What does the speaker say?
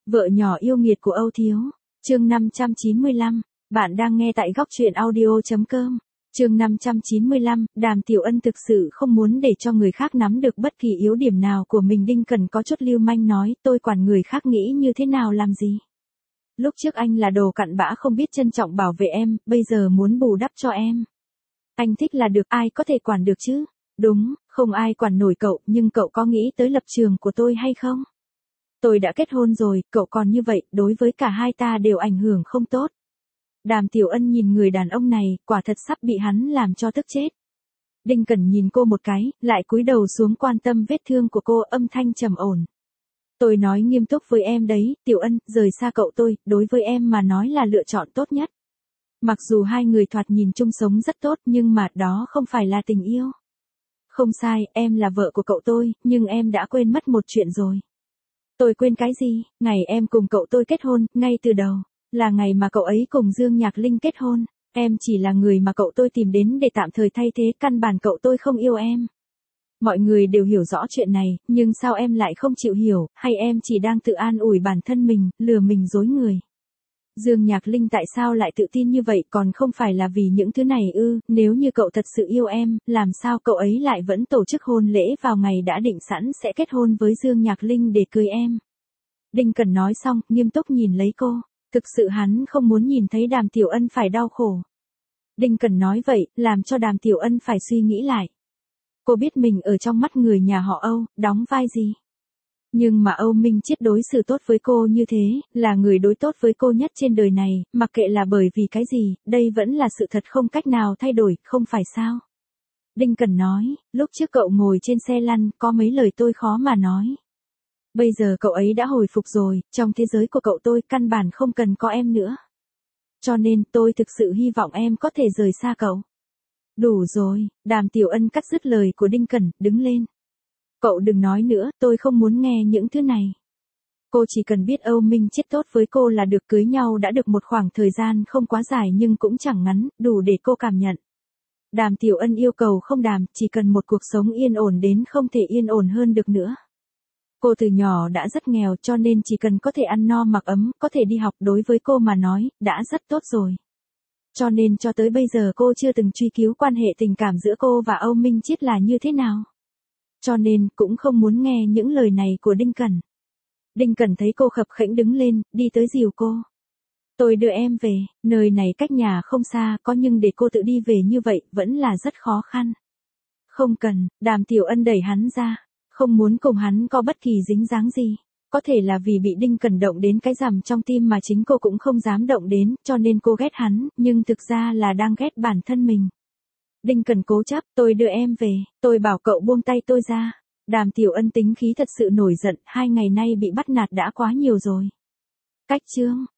Vợ nhỏ yêu nghiệt của Âu Thiếu. Chương 595. Bạn đang nghe tại góc truyện audio.com. Chương 595. Đàm Tiểu Ân thực sự không muốn để cho người khác nắm được bất kỳ yếu điểm nào của mình. Đinh Cẩn có chút lưu manh nói, tôi quản người khác nghĩ như thế nào làm gì. Lúc trước anh là đồ cặn bã không biết trân trọng bảo vệ em, bây giờ muốn bù đắp cho em. Anh thích là được, ai có thể quản được chứ? Đúng, không ai quản nổi cậu, nhưng cậu có nghĩ tới lập trường của tôi hay không? Tôi đã kết hôn rồi, cậu còn như vậy, đối với cả hai ta đều ảnh hưởng không tốt. Đàm Tiểu Ân nhìn người đàn ông này, quả thật sắp bị hắn làm cho tức chết. Đinh Cẩn nhìn cô một cái, lại cúi đầu xuống quan tâm vết thương của cô, âm thanh trầm ổn. Tôi nói nghiêm túc với em đấy, Tiểu Ân, rời xa cậu tôi, đối với em mà nói là lựa chọn tốt nhất. Mặc dù hai người thoạt nhìn chung sống rất tốt, nhưng mà đó không phải là tình yêu. Không sai, em là vợ của cậu tôi, nhưng em đã quên mất một chuyện rồi. Tôi quên cái gì? Ngày em cùng cậu tôi kết hôn, ngay từ đầu, là ngày mà cậu ấy cùng Dương Nhạc Linh kết hôn. Em chỉ là người mà cậu tôi tìm đến để tạm thời thay thế, căn bản cậu tôi không yêu em. Mọi người đều hiểu rõ chuyện này, nhưng sao em lại không chịu hiểu, hay em chỉ đang tự an ủi bản thân mình, lừa mình dối người. Dương Nhạc Linh tại sao lại tự tin như vậy, còn không phải là vì những thứ này ư? Nếu như cậu thật sự yêu em, làm sao cậu ấy lại vẫn tổ chức hôn lễ vào ngày đã định sẵn sẽ kết hôn với Dương Nhạc Linh để cưới em? Đinh Cẩn nói xong, nghiêm túc nhìn lấy cô. Thực sự hắn không muốn nhìn thấy Đàm Tiểu Ân phải đau khổ. Đinh Cẩn nói vậy, làm cho Đàm Tiểu Ân phải suy nghĩ lại. Cô biết mình ở trong mắt người nhà họ Âu, đóng vai gì? Nhưng mà Âu Minh Chiết đối xử tốt với cô như thế, là người đối tốt với cô nhất trên đời này, mặc kệ là bởi vì cái gì, đây vẫn là sự thật không cách nào thay đổi, không phải sao? Đinh Cẩn nói, lúc trước cậu ngồi trên xe lăn, có mấy lời tôi khó mà nói. Bây giờ cậu ấy đã hồi phục rồi, trong thế giới của cậu tôi căn bản không cần có em nữa. Cho nên tôi thực sự hy vọng em có thể rời xa cậu. Đủ rồi, Đàm Tiểu Ân cắt dứt lời của Đinh Cẩn, đứng lên. Cậu đừng nói nữa, tôi không muốn nghe những thứ này. Cô chỉ cần biết Âu Minh Chiết tốt với cô là được, cưới nhau đã được một khoảng thời gian không quá dài nhưng cũng chẳng ngắn, đủ để cô cảm nhận. Đàm Tiểu Ân yêu cầu không đàm, chỉ cần một cuộc sống yên ổn đến không thể yên ổn hơn được nữa. Cô từ nhỏ đã rất nghèo cho nên chỉ cần có thể ăn no mặc ấm, có thể đi học đối với cô mà nói, đã rất tốt rồi. Cho nên cho tới bây giờ cô chưa từng truy cứu quan hệ tình cảm giữa cô và Âu Minh Chiết là như thế nào. Cho nên cũng không muốn nghe những lời này của Đinh Cẩn. Đinh Cẩn thấy cô khập khẽnh đứng lên, đi tới dìu cô. Tôi đưa em về, nơi này cách nhà không xa, có nhưng để cô tự đi về như vậy vẫn là rất khó khăn. Không cần, Đàm Tiểu Ân đẩy hắn ra, không muốn cùng hắn có bất kỳ dính dáng gì. Có thể là vì bị Đinh Cẩn động đến cái rằm trong tim mà chính cô cũng không dám động đến, cho nên cô ghét hắn, nhưng thực ra là đang ghét bản thân mình. Đinh Cẩn cố chấp, tôi đưa em về, tôi bảo cậu buông tay tôi ra. Đàm Tiểu Ân tính khí thật sự nổi giận, 2 ngày nay bị bắt nạt đã quá nhiều rồi. Cách chương.